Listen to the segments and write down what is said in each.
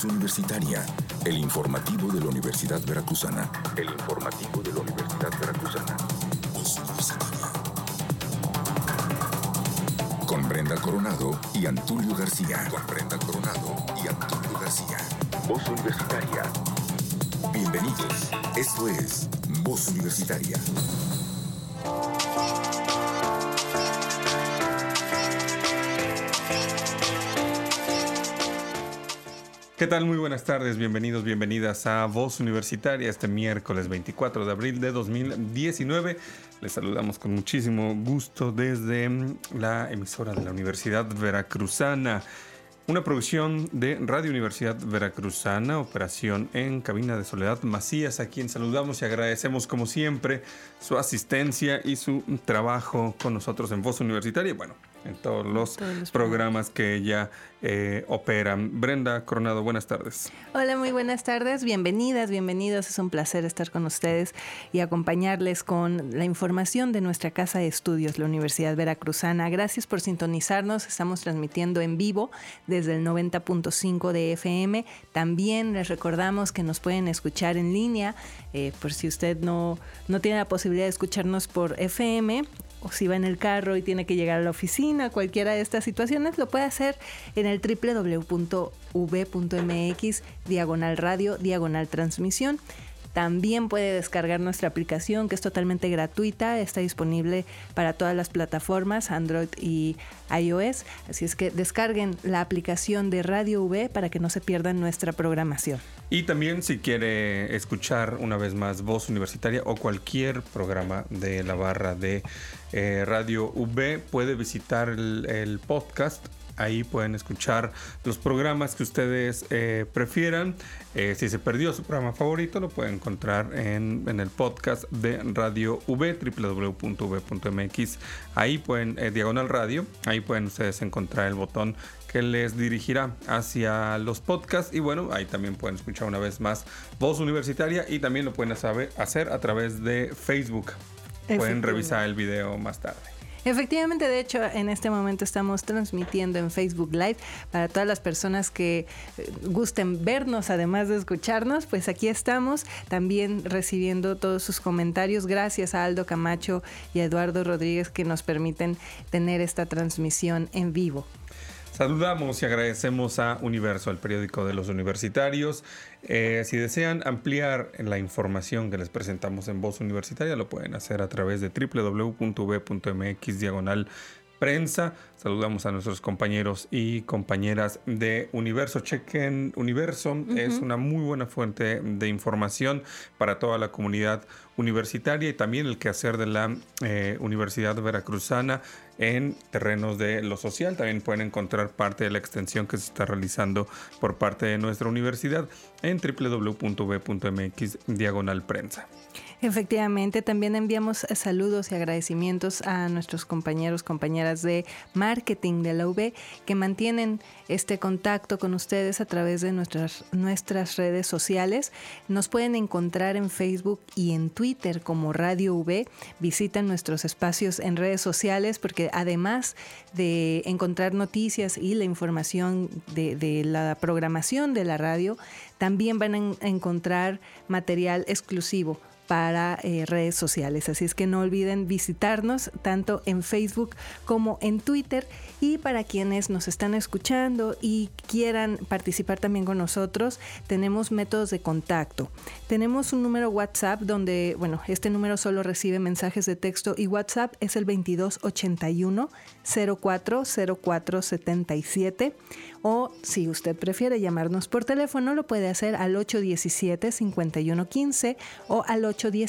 Voz Universitaria, el informativo de la Universidad Veracruzana. El informativo de la Universidad Veracruzana. Voz Universitaria. Con Brenda Coronado y Antulio García. Voz Universitaria. Bienvenidos. Esto es Voz Universitaria. ¿Qué tal? Muy buenas tardes, bienvenidos, bienvenidas a Voz Universitaria este miércoles 24 de abril de 2019. Les saludamos con muchísimo gusto desde la emisora de la Universidad Veracruzana. Una producción de Radio Universidad Veracruzana, operación en cabina de Soledad Macías, a quien saludamos y agradecemos como siempre su asistencia y su trabajo con nosotros en Voz Universitaria. Bueno, en todos los programas que ella operan. Brenda Coronado, buenas tardes. Hola, muy buenas tardes. Bienvenidas, bienvenidos. Es un placer estar con ustedes y acompañarles con la información de nuestra casa de estudios, la Universidad Veracruzana. Gracias por sintonizarnos. Estamos transmitiendo en vivo desde el 90.5 de FM. También les recordamos que nos pueden escuchar en línea, por si usted no tiene la posibilidad de escucharnos por FM, o si va en el carro y tiene que llegar a la oficina, cualquiera de estas situaciones, lo puede hacer en el www.uv.mx/radio/transmisión. También puede descargar nuestra aplicación, que es totalmente gratuita. Está disponible para todas las plataformas, Android y iOS. Así es que descarguen la aplicación de Radio V para que no se pierdan nuestra programación. Y también, si quiere escuchar una vez más Voz Universitaria o cualquier programa de la barra de Radio V, puede visitar el podcast. Ahí pueden escuchar los programas que ustedes prefieran. Si se perdió su programa favorito, lo pueden encontrar en el podcast de Radio V, www.uv.mx. Ahí pueden, diagonal radio, ahí pueden ustedes encontrar el botón que les dirigirá hacia los podcasts. Y bueno, ahí también pueden escuchar una vez más Voz Universitaria, y también lo pueden hacer a través de Facebook. Pueden revisar el video más tarde. Efectivamente, de hecho, en este momento estamos transmitiendo en Facebook Live para todas las personas que gusten vernos, además de escucharnos. Pues aquí estamos también recibiendo todos sus comentarios. Gracias a Aldo Camacho y a Eduardo Rodríguez, que nos permiten tener esta transmisión en vivo. Saludamos y agradecemos a Universo, el periódico de los universitarios. Si desean ampliar la información que les presentamos en Voz Universitaria, lo pueden hacer a través de www.v.mx/prensa. Saludamos a nuestros compañeros y compañeras de Universo. Chequen Universo, es una muy buena fuente de información para toda la comunidad universitaria y también el quehacer de la Universidad Veracruzana en terrenos de lo social. También pueden encontrar parte de la extensión que se está realizando por parte de nuestra universidad en www.v.mx/prensa. Efectivamente, también enviamos saludos y agradecimientos a nuestros compañeras de marketing de la UV, que mantienen este contacto con ustedes a través de nuestras redes sociales. Nos pueden encontrar en Facebook y en Twitter como Radio UV. Visiten nuestros espacios en redes sociales, porque además de encontrar noticias y la información de la programación de la radio, también van a encontrar material exclusivo para redes sociales. Así es que no olviden visitarnos tanto en Facebook como en Twitter. Y para quienes nos están escuchando y quieran participar también con nosotros, tenemos métodos de contacto. Tenemos un número WhatsApp donde, este número solo recibe mensajes de texto, y WhatsApp es el 2281 040477. O si usted prefiere llamarnos por teléfono, lo puede hacer al 817-5115 o al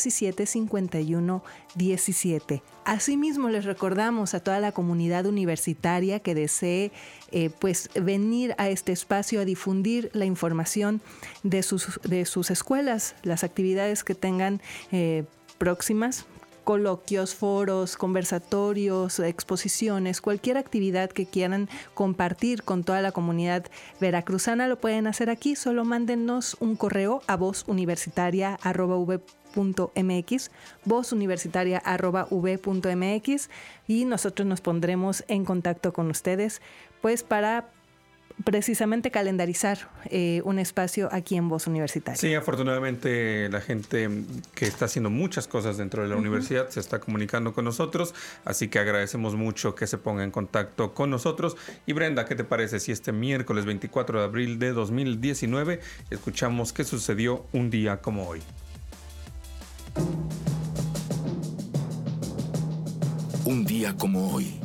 817-5117. Asimismo, les recordamos a toda la comunidad universitaria que desee venir a este espacio a difundir la información de sus escuelas, las actividades que tengan próximas, coloquios, foros, conversatorios, exposiciones, cualquier actividad que quieran compartir con toda la comunidad veracruzana, lo pueden hacer aquí. Solo mándennos un correo a vozuniversitaria@v.mx, vozuniversitaria@v.mx, y nosotros nos pondremos en contacto con ustedes, pues para precisamente calendarizar un espacio aquí en Voz Universitaria. Sí, afortunadamente la gente que está haciendo muchas cosas dentro de la universidad se está comunicando con nosotros, así que agradecemos mucho que se ponga en contacto con nosotros. Y Brenda, ¿qué te parece si este miércoles 24 de abril de 2019 escuchamos qué sucedió un día como hoy? Un día como hoy.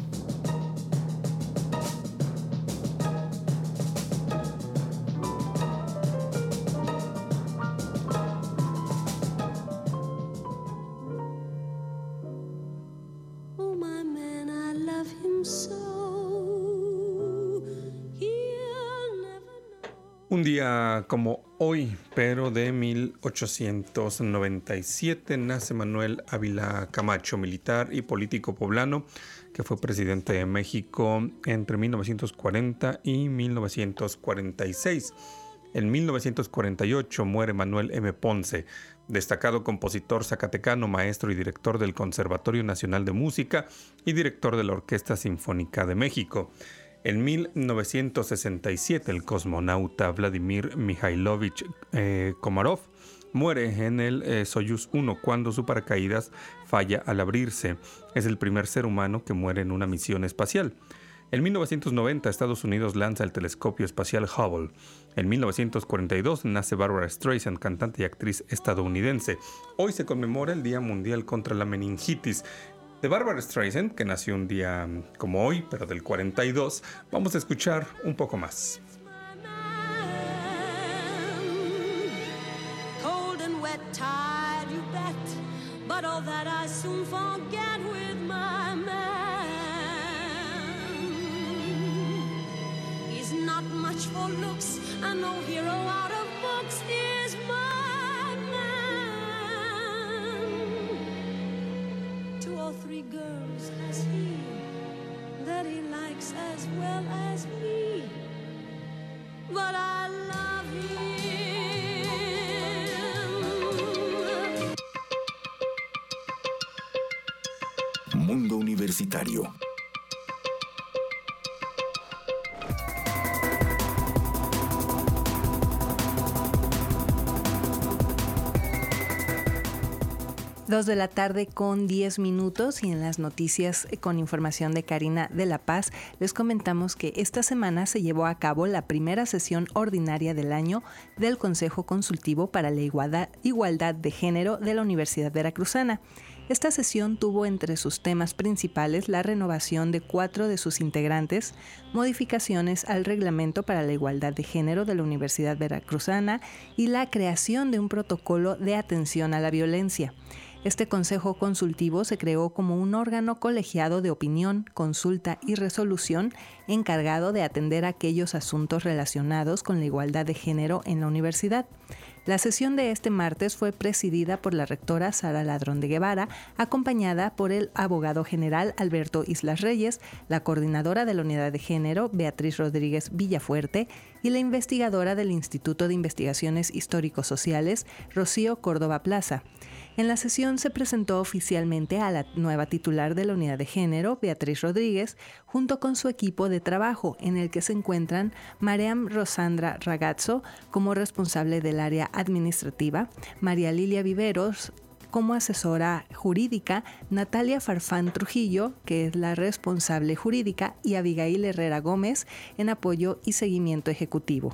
Un día como hoy, pero de 1897, nace Manuel Ávila Camacho, militar y político poblano, que fue presidente de México entre 1940 y 1946. En 1948 muere Manuel M. Ponce, destacado compositor zacatecano, maestro y director del Conservatorio Nacional de Música y director de la Orquesta Sinfónica de México. En 1967, el cosmonauta Vladimir Mikhailovich Komarov muere en el Soyuz 1 cuando su paracaídas falla al abrirse. Es el primer ser humano que muere en una misión espacial. En 1990, Estados Unidos lanza el telescopio espacial Hubble. En 1942 nace Barbra Streisand, cantante y actriz estadounidense. Hoy se conmemora el Día Mundial contra la Meningitis. De Barbra Streisand, que nació un día como hoy, pero del 42, vamos a escuchar un poco más. Cold and wet, tired, you bet, but all that I soon forget with my man. He's not much for looks, and no hero out of books is my man. 2 or 3 girls has he that he likes as well as me, but I love him. Mundo Universitario. Dos de la tarde con 10 minutos, y en las noticias con información de Karina de la Paz les comentamos que esta semana se llevó a cabo la primera sesión ordinaria del año del Consejo Consultivo para la Igualdad de Género de la Universidad Veracruzana. Esta sesión tuvo entre sus temas principales la renovación de 4 de sus integrantes, modificaciones al reglamento para la igualdad de género de la Universidad Veracruzana y la creación de un protocolo de atención a la violencia. Este Consejo Consultivo se creó como un órgano colegiado de opinión, consulta y resolución encargado de atender aquellos asuntos relacionados con la igualdad de género en la universidad. La sesión de este martes fue presidida por la rectora Sara Ladrón de Guevara, acompañada por el abogado general Alberto Islas Reyes, la coordinadora de la Unidad de Género Beatriz Rodríguez Villafuerte y la investigadora del Instituto de Investigaciones Histórico-Sociales Rocío Córdoba Plaza. En la sesión se presentó oficialmente a la nueva titular de la Unidad de Género, Beatriz Rodríguez, junto con su equipo de trabajo, en el que se encuentran Mariam Rosandra Ragazzo como responsable del área administrativa, María Lilia Viveros como asesora jurídica, Natalia Farfán Trujillo, que es la responsable jurídica, y Abigail Herrera Gómez en apoyo y seguimiento ejecutivo.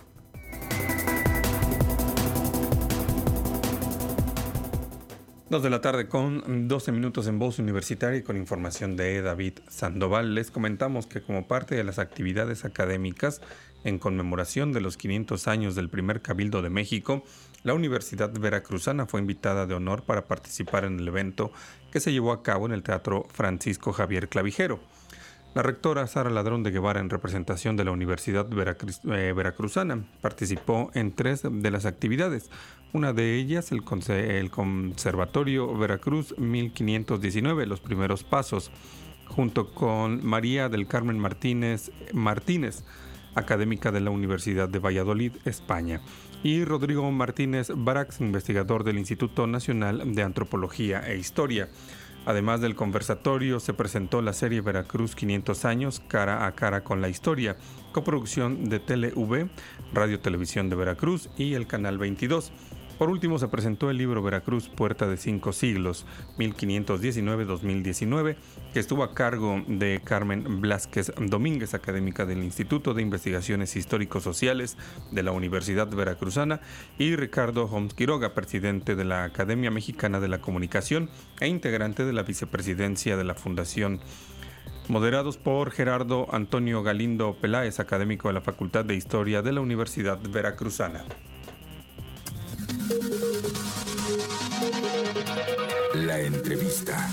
Dos de la tarde con 12 minutos en Voz Universitaria y con información de David Sandoval. Les comentamos que como parte de las actividades académicas en conmemoración de los 500 años del primer Cabildo de México, la Universidad Veracruzana fue invitada de honor para participar en el evento que se llevó a cabo en el Teatro Francisco Javier Clavijero. La rectora Sara Ladrón de Guevara, en representación de la Universidad Veracruzana, participó en 3 de las actividades. Una de ellas, el Conservatorio Veracruz 1519, Los Primeros Pasos, junto con María del Carmen Martínez, académica de la Universidad de Valladolid, España, y Rodrigo Martínez Barax, investigador del Instituto Nacional de Antropología e Historia. Además del conversatorio, se presentó la serie Veracruz 500 años, cara a cara con la historia, coproducción de TeleV, Radio Televisión de Veracruz y el Canal 22. Por último, se presentó el libro Veracruz, Puerta de 5 siglos, 1519-2019, que estuvo a cargo de Carmen Blázquez Domínguez, académica del Instituto de Investigaciones Histórico-Sociales de la Universidad Veracruzana, y Ricardo Homs Quiroga, presidente de la Academia Mexicana de la Comunicación e integrante de la vicepresidencia de la Fundación. Moderados por Gerardo Antonio Galindo Peláez, académico de la Facultad de Historia de la Universidad Veracruzana. La entrevista.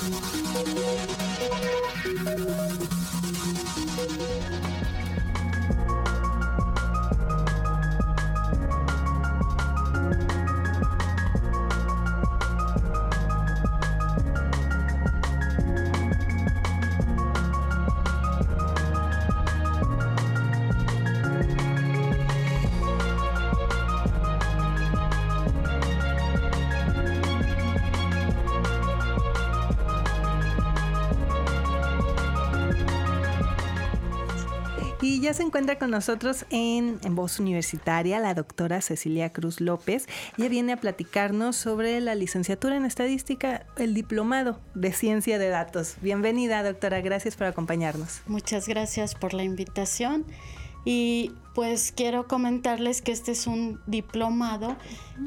Y ya se encuentra con nosotros en Voz Universitaria la doctora Cecilia Cruz López. Ella viene a platicarnos sobre la licenciatura en Estadística, el diplomado de Ciencia de Datos. Bienvenida, doctora, gracias por acompañarnos. Muchas gracias por la invitación. Y pues quiero comentarles que este es un diplomado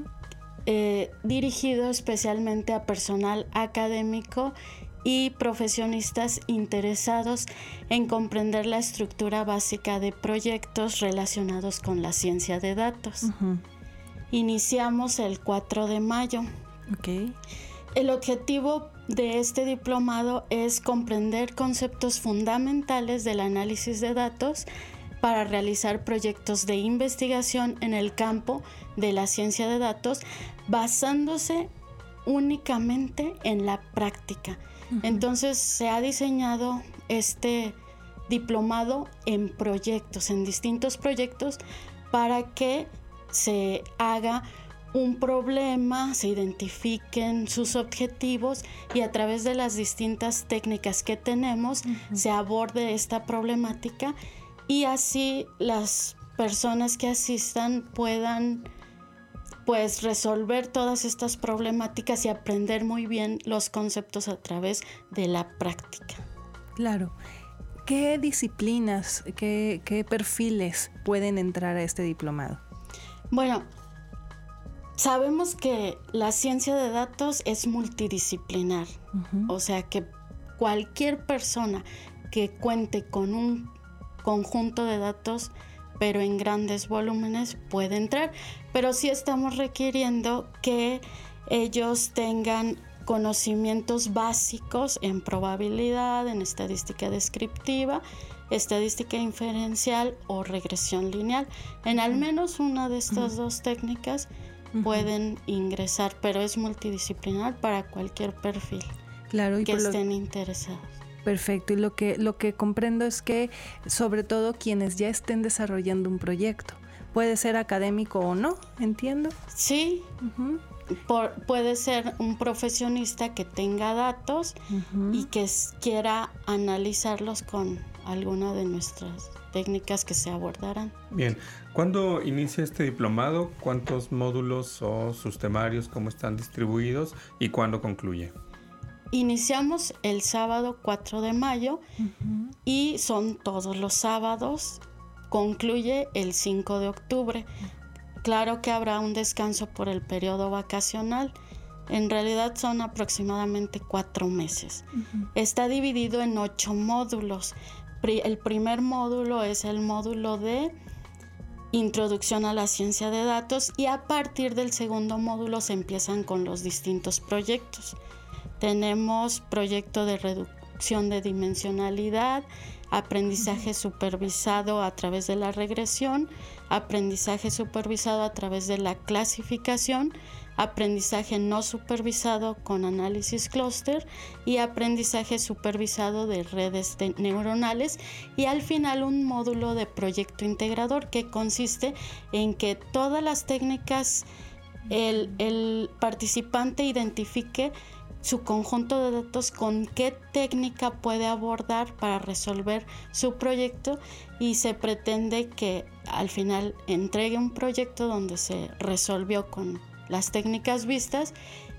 dirigido especialmente a personal académico y profesionistas interesados en comprender la estructura básica de proyectos relacionados con la ciencia de datos. Iniciamos el 4 de mayo. Okay. El objetivo de este diplomado es comprender conceptos fundamentales del análisis de datos para realizar proyectos de investigación en el campo de la ciencia de datos basándose únicamente en la práctica. Entonces se ha diseñado este diplomado en proyectos, en distintos proyectos, para que se haga un problema, se identifiquen sus objetivos y a través de las distintas técnicas que tenemos se aborde esta problemática y así las personas que asistan puedan pues resolver todas estas problemáticas y aprender muy bien los conceptos a través de la práctica. Claro. ¿Qué disciplinas, qué perfiles pueden entrar a este diplomado? Bueno, sabemos que la ciencia de datos es multidisciplinar, o sea que cualquier persona que cuente con un conjunto de datos pero en grandes volúmenes puede entrar, pero sí estamos requiriendo que ellos tengan conocimientos básicos en probabilidad, en estadística descriptiva, estadística inferencial o regresión lineal. En al menos una de estas dos técnicas pueden ingresar, pero es multidisciplinar para cualquier perfil claro, y que estén interesados. Perfecto, y lo que comprendo es que sobre todo quienes ya estén desarrollando un proyecto, puede ser académico o no, ¿entiendo? Sí, puede ser un profesionista que tenga datos y que quiera analizarlos con alguna de nuestras técnicas que se abordarán. Bien, ¿cuándo inicia este diplomado? ¿Cuántos módulos o sus temarios, cómo están distribuidos y cuándo concluye? Iniciamos el sábado 4 de mayo y son todos los sábados, concluye el 5 de octubre. Claro que habrá un descanso por el periodo vacacional, en realidad son aproximadamente 4 meses. Está dividido en 8 módulos. El primer módulo es el módulo de Introducción a la Ciencia de Datos y a partir del segundo módulo se empiezan con los distintos proyectos. Tenemos proyecto de reducción de dimensionalidad, aprendizaje supervisado a través de la regresión, aprendizaje supervisado a través de la clasificación, aprendizaje no supervisado con análisis clúster y aprendizaje supervisado de redes neuronales y al final un módulo de proyecto integrador que consiste en que todas las técnicas el participante identifique su conjunto de datos, con qué técnica puede abordar para resolver su proyecto, y se pretende que al final entregue un proyecto donde se resolvió con las técnicas vistas,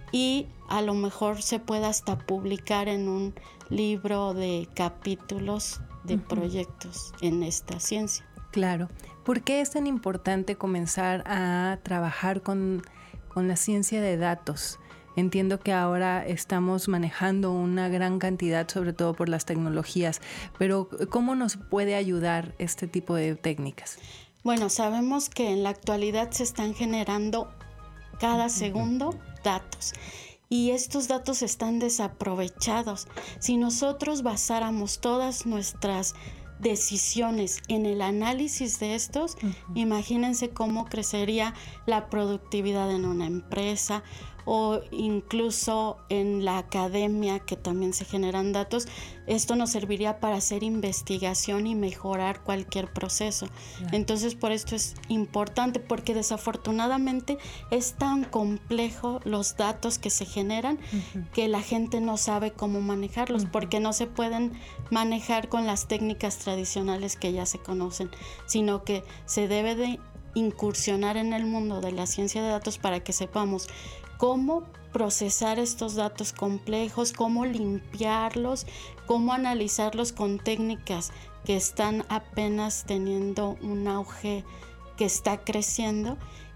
y a lo mejor se pueda hasta publicar en un libro de capítulos de proyectos en esta ciencia. Claro. ¿Por qué es tan importante comenzar a trabajar con la ciencia de datos? Entiendo que ahora estamos manejando una gran cantidad, sobre todo por las tecnologías, pero ¿cómo nos puede ayudar este tipo de técnicas? Bueno, sabemos que en la actualidad se están generando cada segundo datos, y estos datos están desaprovechados. Si nosotros basáramos todas nuestras decisiones en el análisis de estos, imagínense cómo crecería la productividad en una empresa, o incluso en la academia, que también se generan datos. Esto nos serviría para hacer investigación y mejorar cualquier proceso. Claro. Entonces, por esto es importante, porque desafortunadamente es tan complejo los datos que se generan que la gente no sabe cómo manejarlos, porque no se pueden manejar con las técnicas tradicionales que ya se conocen, sino que se debe de incursionar en el mundo de la ciencia de datos para que sepamos cómo procesar estos datos complejos, cómo limpiarlos, cómo analizarlos con técnicas que están apenas teniendo un auge que está creciendo,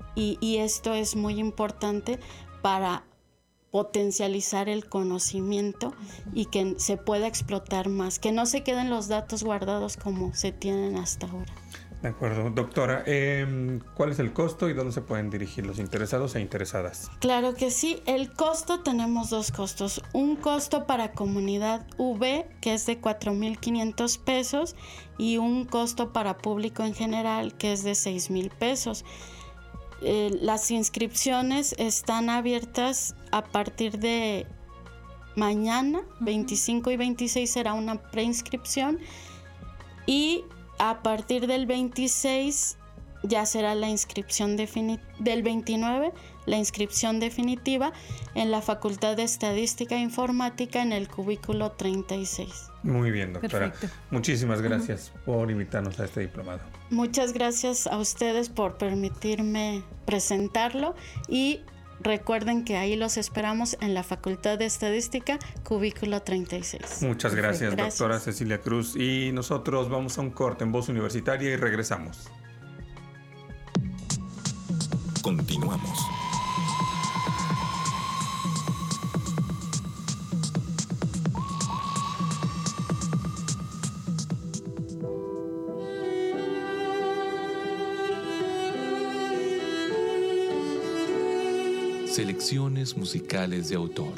y esto es muy importante para potencializar el conocimiento y que se pueda explotar más, que no se queden los datos guardados como se tienen hasta ahora. De acuerdo. Doctora, ¿cuál es el costo y dónde se pueden dirigir los interesados e interesadas? Claro que sí. El costo, tenemos dos costos. Un costo para comunidad V, que es de 4,500 pesos, y un costo para público en general, que es de 6,000 pesos. Las inscripciones están abiertas a partir de mañana, 25 y 26 será una preinscripción, y a partir del 26 ya será la inscripción del 29, la inscripción definitiva en la Facultad de Estadística e Informática en el cubículo 36. Muy bien, doctora. Perfecto. Muchísimas gracias por invitarnos a este diplomado. Muchas gracias a ustedes por permitirme presentarlo, y recuerden que ahí los esperamos en la Facultad de Estadística, cubículo 36. Muchas gracias, doctora Cecilia Cruz. Y nosotros vamos a un corte en Voz Universitaria y regresamos. Continuamos. Selecciones musicales de autor.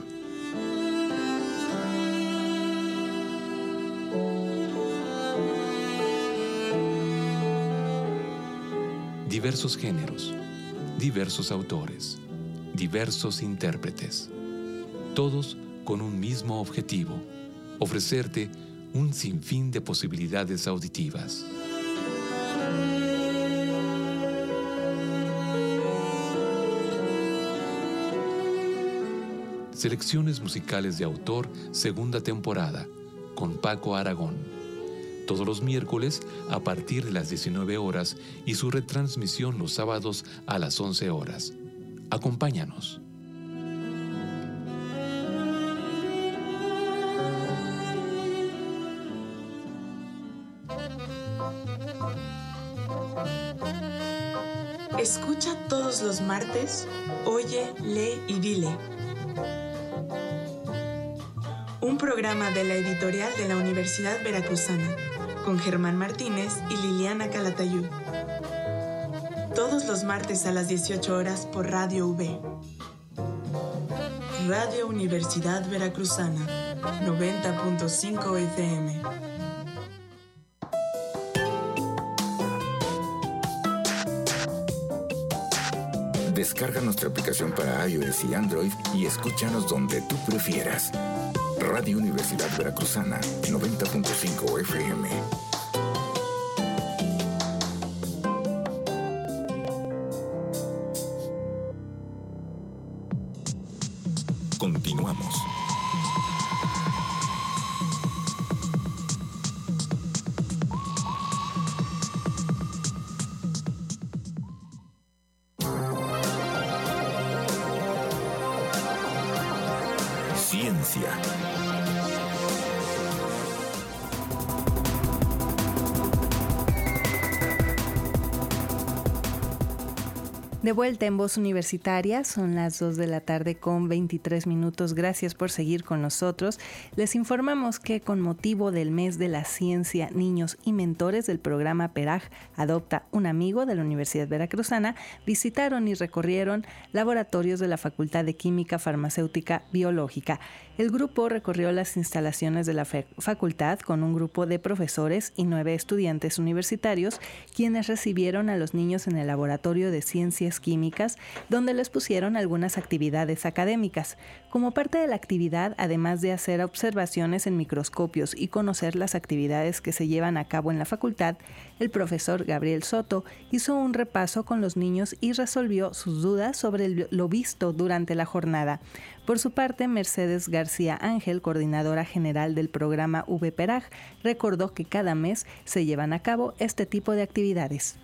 Diversos géneros, diversos autores, diversos intérpretes, todos con un mismo objetivo: ofrecerte un sinfín de posibilidades auditivas. Selecciones musicales de autor, segunda temporada, con Paco Aragón. Todos los miércoles a partir de las 19 horas y su retransmisión los sábados a las 11 horas. Acompáñanos. Escucha todos los martes, Oye, lee y dile. Un programa de la editorial de la Universidad Veracruzana, con Germán Martínez y Liliana Calatayud. Todos los martes a las 18 horas por Radio UB. Radio Universidad Veracruzana, 90.5 FM. Descarga nuestra aplicación para iOS y Android y escúchanos donde tú prefieras. Radio Universidad Veracruzana, 90.5 FM. Continuamos. ciencia. De vuelta en Voz Universitaria, son las 2 de la tarde con 23 minutos. Gracias por seguir con nosotros. Les informamos que con motivo del mes de la ciencia, niños y mentores del programa PERAG Adopta un Amigo de la Universidad Veracruzana, visitaron y recorrieron laboratorios de la Facultad de Química Farmacéutica Biológica. El grupo recorrió las instalaciones de la facultad con un grupo de profesores y 9 estudiantes universitarios, quienes recibieron a los niños en el laboratorio de ciencias químicas, donde les pusieron algunas actividades académicas. Como parte de la actividad, además de hacer observaciones en microscopios y conocer las actividades que se llevan a cabo en la facultad, el profesor Gabriel Soto hizo un repaso con los niños y resolvió sus dudas sobre lo visto durante la jornada. Por su parte, Mercedes García Ángel, coordinadora general del programa VPERAG, recordó que cada mes se llevan a cabo este tipo de actividades.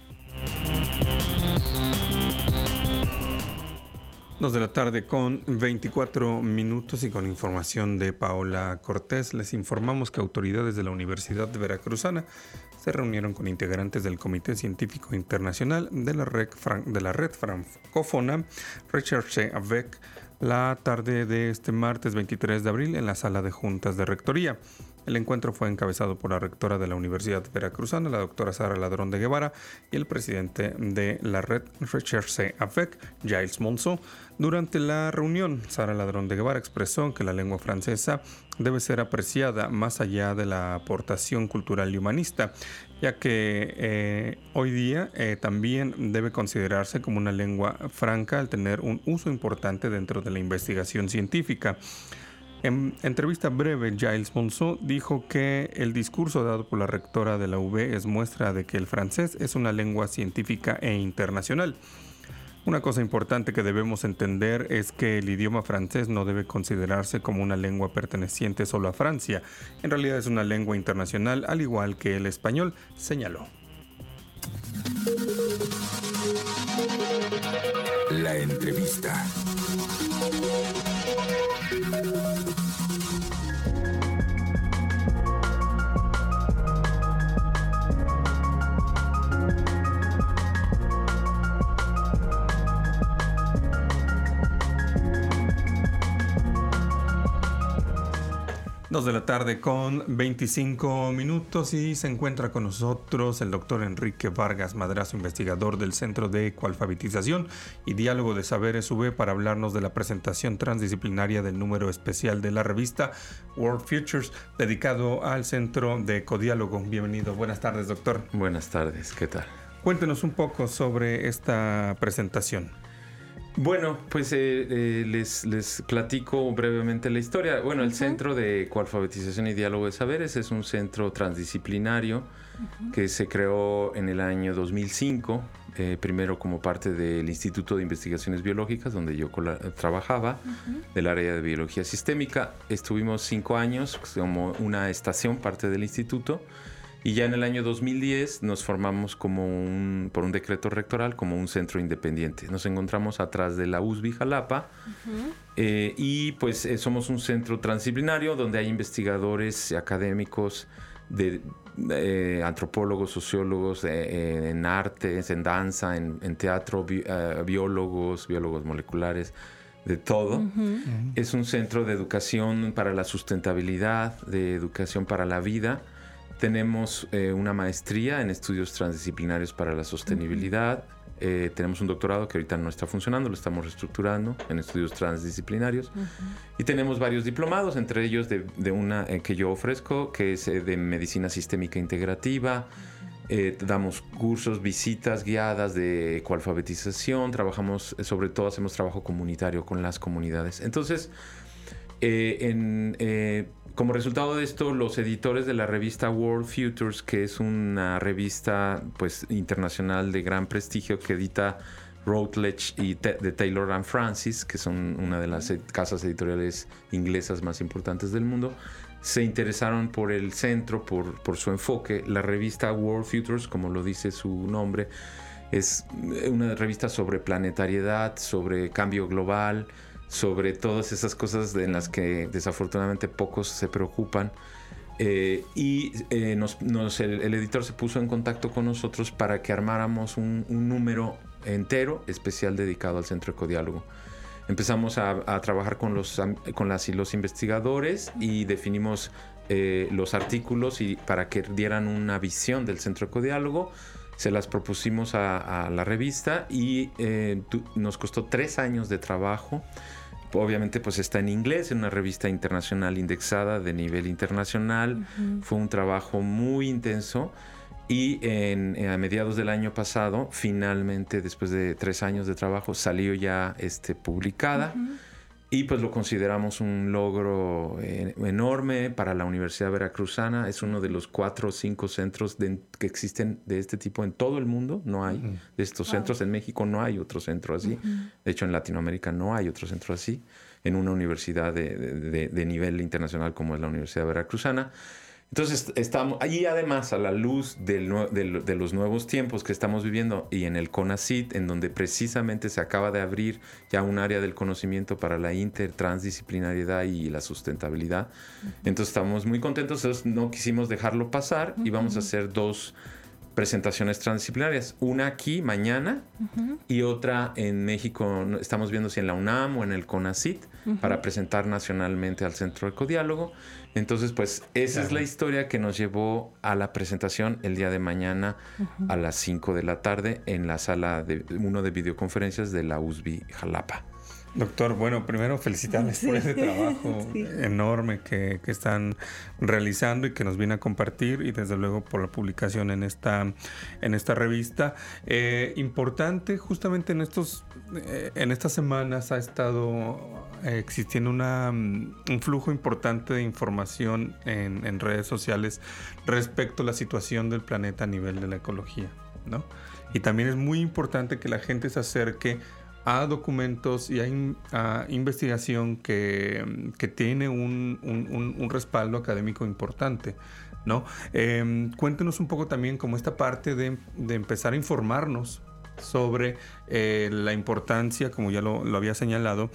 2 de la tarde con 24 minutos y con información de Paola Cortés. Les informamos que autoridades de la Universidad Veracruzana se reunieron con integrantes del Comité Científico Internacional de la Red Francófona Recherche avec la tarde de este martes 23 de abril en la sala de juntas de rectoría. El encuentro fue encabezado por la rectora de la Universidad Veracruzana, la doctora Sara Ladrón de Guevara, y el presidente de la Red Recherche avec, Gilles Monceau. Durante la reunión, Sara Ladrón de Guevara expresó que la lengua francesa debe ser apreciada más allá de la aportación cultural y humanista, ya que hoy día también debe considerarse como una lengua franca al tener un uso importante dentro de la investigación científica. En entrevista breve, Gilles Monceau dijo que el discurso dado por la rectora de la UB es muestra de que el francés es una lengua científica e internacional. Una cosa importante que debemos entender es que el idioma francés no debe considerarse como una lengua perteneciente solo a Francia. En realidad es una lengua internacional, al igual que el español, señaló. La entrevista. Dos de la tarde con 25 minutos y se encuentra con nosotros el doctor Enrique Vargas Madrazo, investigador del Centro de Coalfabetización y Diálogo de Saberes UB, para hablarnos de la presentación transdisciplinaria del número especial de la revista World Futures, dedicado al Centro de Codiálogo. Bienvenido. Buenas tardes, doctor. Buenas tardes, ¿qué tal? Cuéntenos un poco sobre esta presentación. Bueno, pues les platico brevemente la historia. Bueno, el Centro de Coalfabetización y Diálogo de Saberes es un centro transdisciplinario que se creó en el año 2005, primero como parte del Instituto de Investigaciones Biológicas, donde yo trabajaba, del área de Biología Sistémica. Estuvimos 5 años como una estación, parte del instituto. Y ya en el año 2010 nos formamos por un decreto rectoral como un centro independiente. Nos encontramos atrás de la USB Jalapa y pues somos un centro transdisciplinario donde hay investigadores académicos, antropólogos, sociólogos, en artes, en danza, en teatro, biólogos moleculares, de todo. Es un centro de educación para la sustentabilidad, de educación para la vida. Tenemos una maestría en estudios transdisciplinarios para la sostenibilidad. Tenemos un doctorado que ahorita no está funcionando, lo estamos reestructurando en estudios transdisciplinarios. Y tenemos varios diplomados, entre ellos de una que yo ofrezco, que es de medicina sistémica integrativa. Damos cursos, visitas guiadas de coalfabetización. Trabajamos, sobre todo hacemos trabajo comunitario con las comunidades. Entonces, como resultado de esto, los editores de la revista World Futures, que es una revista pues internacional de gran prestigio que edita Routledge y de Taylor and Francis, que son una de las casas editoriales inglesas más importantes del mundo, se interesaron por el centro, por su enfoque. La revista World Futures, como lo dice su nombre, es una revista sobre planetariedad, sobre cambio global, sobre todas esas cosas en las que desafortunadamente pocos se preocupan. El editor se puso en contacto con nosotros para que armáramos un número entero especial dedicado al Centro Ecodiálogo. Empezamos a trabajar con las y los investigadores y definimos los artículos para que dieran una visión del Centro Ecodiálogo. Se las propusimos a la revista y nos costó 3 años de trabajo. Obviamente pues está en inglés, en una revista internacional indexada de nivel internacional. Fue un trabajo muy intenso y a mediados del año pasado, finalmente, después de 3 años de trabajo, salió ya publicada. Y pues lo consideramos un logro enorme para la Universidad Veracruzana. Es uno de los 4 o 5 centros que existen de este tipo en todo el mundo. No hay de estos centros. En México no hay otro centro así. De hecho, en Latinoamérica no hay otro centro así. En una universidad de nivel internacional como es la Universidad Veracruzana. Entonces, estamos allí, además, a la luz de los nuevos tiempos que estamos viviendo y en el CONACYT, en donde precisamente se acaba de abrir ya un área del conocimiento para la transdisciplinariedad y la sustentabilidad. Entonces, estamos muy contentos. Entonces, no quisimos dejarlo pasar y vamos a hacer 2 presentaciones transdisciplinarias. Una aquí mañana y otra en México. Estamos viendo si en la UNAM o en el CONACYT para presentar nacionalmente al Centro Ecodiálogo. Entonces, pues, esa es la historia que nos llevó a la presentación el día de mañana a las 5 de la tarde en la sala de videoconferencias de la USB Jalapa. Doctor, bueno, primero felicitarles por ese trabajo enorme que están realizando y que nos viene a compartir, y desde luego por la publicación en esta revista. Importante, justamente en estas semanas ha estado existiendo un flujo importante de información en redes sociales respecto a la situación del planeta a nivel de la ecología, ¿no? Y también es muy importante que la gente se acerque a documentos y a investigación que tiene un respaldo académico importante, ¿no? Cuéntenos un poco también como esta parte de empezar a informarnos sobre la importancia, como ya lo había señalado,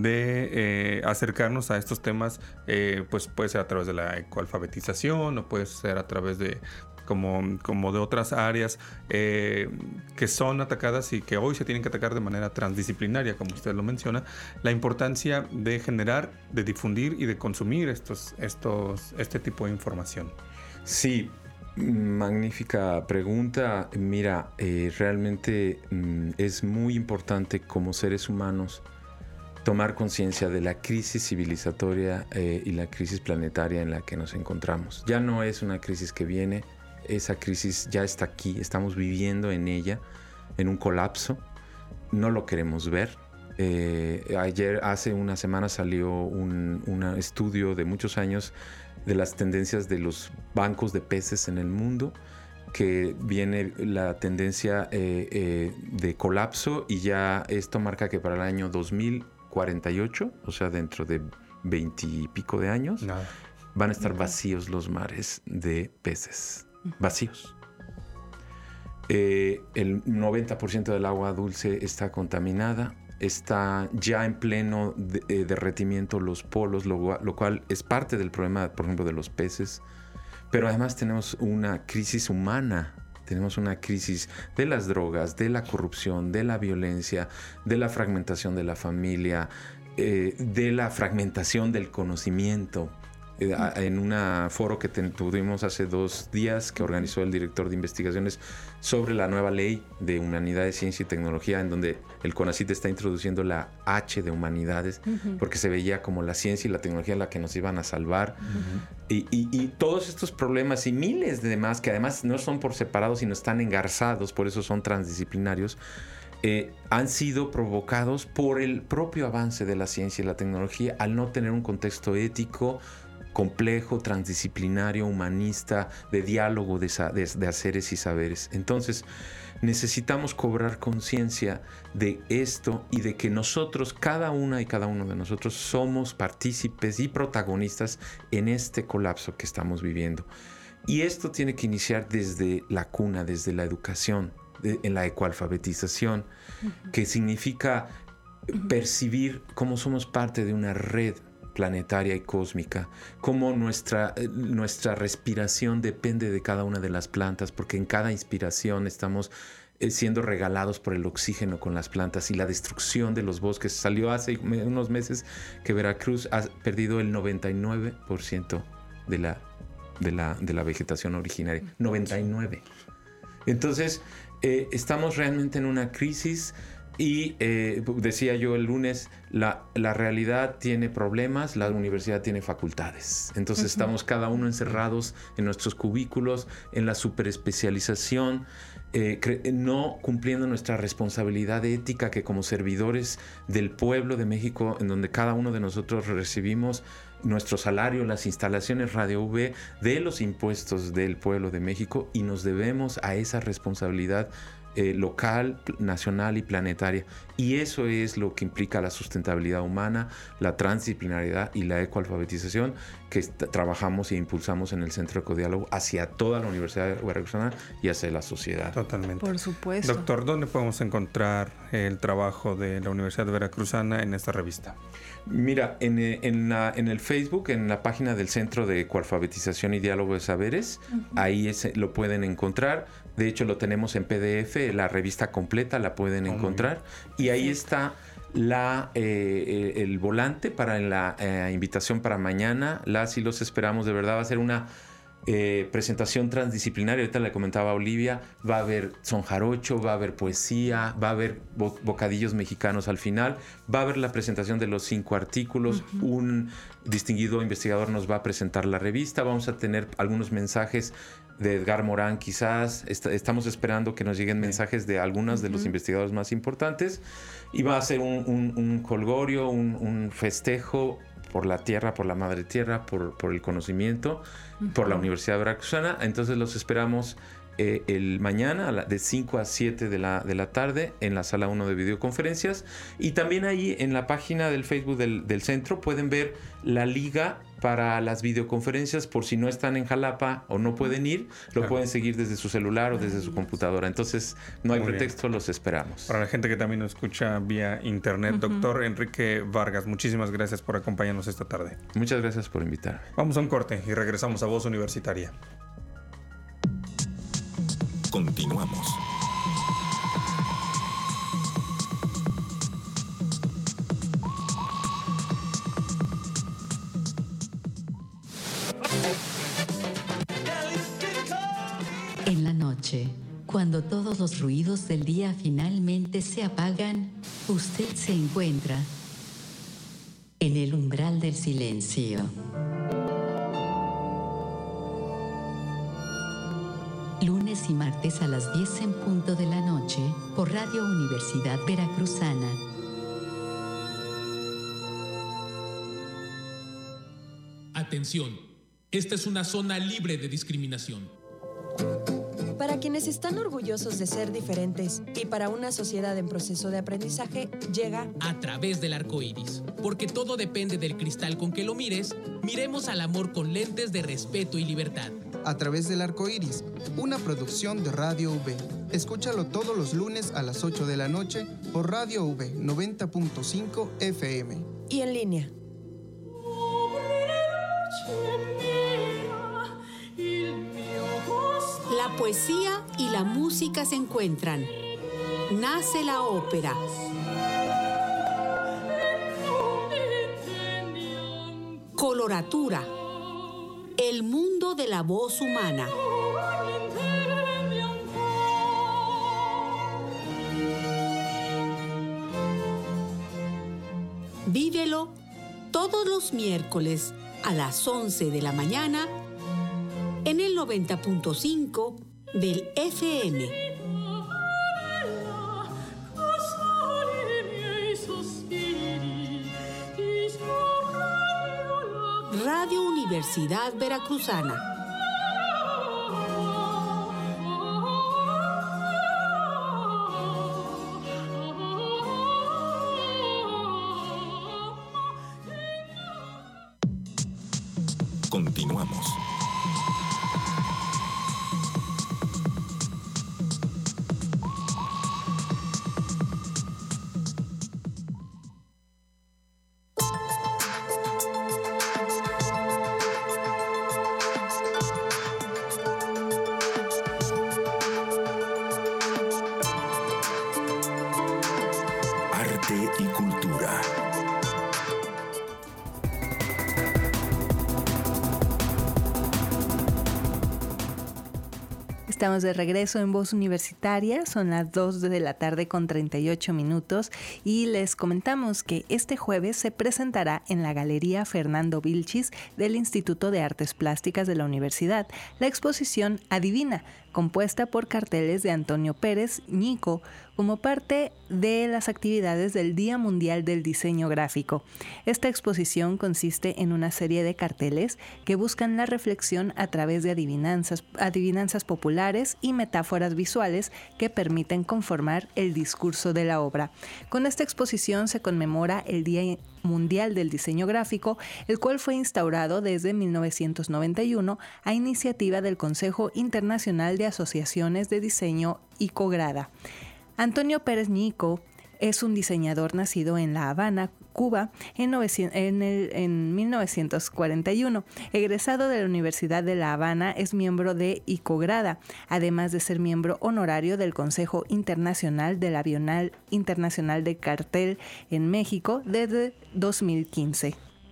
de acercarnos a estos temas, pues puede ser a través de la ecoalfabetización o puede ser a través de como de otras áreas que son atacadas y que hoy se tienen que atacar de manera transdisciplinaria, como usted lo menciona, la importancia de generar, de difundir y de consumir este tipo de información. Sí, magnífica pregunta. Mira, realmente es muy importante como seres humanos tomar conciencia de la crisis civilizatoria y la crisis planetaria en la que nos encontramos. Ya no es una crisis que viene. Esa crisis ya está aquí, estamos viviendo en ella, en un colapso, no lo queremos ver. Hace una semana salió un estudio de muchos años de las tendencias de los bancos de peces en el mundo, que viene la tendencia de colapso, y ya esto marca que para el año 2048, o sea, dentro de 20 y pico de años, van a estar vacíos los mares de peces. Vacíos. El 90% del agua dulce está contaminada, está ya en pleno derretimiento los polos, lo cual es parte del problema, por ejemplo, de los peces. Pero además tenemos una crisis humana, tenemos una crisis de las drogas, de la corrupción, de la violencia, de la fragmentación de la familia, de la fragmentación del conocimiento. En un foro que tuvimos hace 2 días, que organizó el director de investigaciones sobre la nueva ley de humanidades, ciencia y tecnología, en donde el CONACYT está introduciendo la H de humanidades, porque se veía como la ciencia y la tecnología la que nos iban a salvar. Y todos estos problemas y miles de demás, que además no son por separado, sino están engarzados, por eso son transdisciplinarios, han sido provocados por el propio avance de la ciencia y la tecnología, al no tener un contexto ético complejo, transdisciplinario, humanista, de diálogo de haceres y saberes. Entonces, necesitamos cobrar conciencia de esto y de que nosotros, cada una y cada uno de nosotros, somos partícipes y protagonistas en este colapso que estamos viviendo. Y esto tiene que iniciar desde la cuna, desde la educación, en la ecoalfabetización, que significa percibir cómo somos parte de una red planetaria y cósmica, cómo nuestra respiración depende de cada una de las plantas, porque en cada inspiración estamos siendo regalados por el oxígeno con las plantas y la destrucción de los bosques. Salió hace unos meses que Veracruz ha perdido el 99% de la vegetación originaria. 99%. Entonces, estamos realmente en una crisis. Y decía yo el lunes, la realidad tiene problemas, la universidad tiene facultades. Entonces estamos cada uno encerrados en nuestros cubículos, en la superespecialización, no cumpliendo nuestra responsabilidad ética que como servidores del pueblo de México, en donde cada uno de nosotros recibimos nuestro salario, las instalaciones Radio UB de los impuestos del pueblo de México, y nos debemos a esa responsabilidad local, nacional y planetaria. Y eso es lo que implica la sustentabilidad humana, la transdisciplinariedad y la ecoalfabetización que trabajamos e impulsamos en el Centro Ecodiálogo hacia toda la Universidad Veracruzana y hacia la sociedad. Totalmente. Por supuesto. Doctor, ¿dónde podemos encontrar el trabajo de la Universidad Veracruzana en esta revista? Mira, en el Facebook, en la página del Centro de Ecoalfabetización y Diálogo de Saberes, ahí lo pueden encontrar. De hecho, lo tenemos en PDF, la revista completa la pueden encontrar. Y ahí está el volante para la invitación para mañana. Las y los esperamos, de verdad. Va a ser una presentación transdisciplinaria. Ahorita le comentaba a Olivia, va a haber son jarocho, va a haber poesía, va a haber bocadillos mexicanos al final, va a haber la presentación de los 5 artículos, un distinguido investigador nos va a presentar la revista, vamos a tener algunos mensajes de Edgar Morán quizás, estamos esperando que nos lleguen mensajes de algunos de los investigadores más importantes, y va a ser un jolgorio, un festejo por la tierra, por la madre tierra, por el conocimiento, por la Universidad Veracruzana. Entonces los esperamos el mañana de 5 a 7 de la tarde en la sala 1 de videoconferencias, y también ahí en la página del Facebook del centro pueden ver la liga para las videoconferencias, por si no están en Jalapa o no pueden ir, lo pueden seguir desde su celular o desde su computadora. Entonces no hay pretexto, los esperamos. Para la gente que también nos escucha vía internet, doctor Enrique Vargas, muchísimas gracias por acompañarnos esta tarde. Muchas gracias por invitarme. Vamos a un corte y regresamos a Voz Universitaria. Continuamos. En la noche, cuando todos los ruidos del día finalmente se apagan, usted se encuentra en el umbral del silencio. Lunes y martes a las 10 en punto de la noche por Radio Universidad Veracruzana. Atención, esta es una zona libre de discriminación. Para quienes están orgullosos de ser diferentes y para una sociedad en proceso de aprendizaje, llega A través del arco iris. Porque todo depende del cristal con que lo mires, miremos al amor con lentes de respeto y libertad. A través del arco iris, una producción de Radio UB. Escúchalo todos los lunes a las 8 de la noche por Radio UB 90.5 FM. y en línea. La poesía y la música se encuentran. Nace la ópera. Coloratura. El mundo de la voz humana. Vívelo todos los miércoles a las 11 de la mañana en el 90.5 del FM. Radio Universidad Veracruzana. Continuamos. arte y cultura. Estamos de regreso en Voz Universitaria, son las 2 de la tarde con 38 minutos y les comentamos que este jueves se presentará en la Galería Fernando Vilchis del Instituto de Artes Plásticas de la Universidad la exposición Adivina, compuesta por carteles de Antonio Pérez Ñico, como parte de las actividades del Día Mundial del Diseño Gráfico. Esta exposición consiste en una serie de carteles que buscan la reflexión a través de adivinanzas populares y metáforas visuales que permiten conformar el discurso de la obra. Con esta exposición se conmemora el Día Mundial del Diseño Gráfico, el cual fue instaurado desde 1991 a iniciativa del Consejo Internacional de Asociaciones de Diseño ICOGRADA. Antonio Pérez Ñico es un diseñador nacido en La Habana, Cuba, en 1941. Egresado de la Universidad de La Habana, es miembro de ICOGRADA, además de ser miembro honorario del Consejo Internacional de la Bienal Internacional de Cartel en México desde 2015.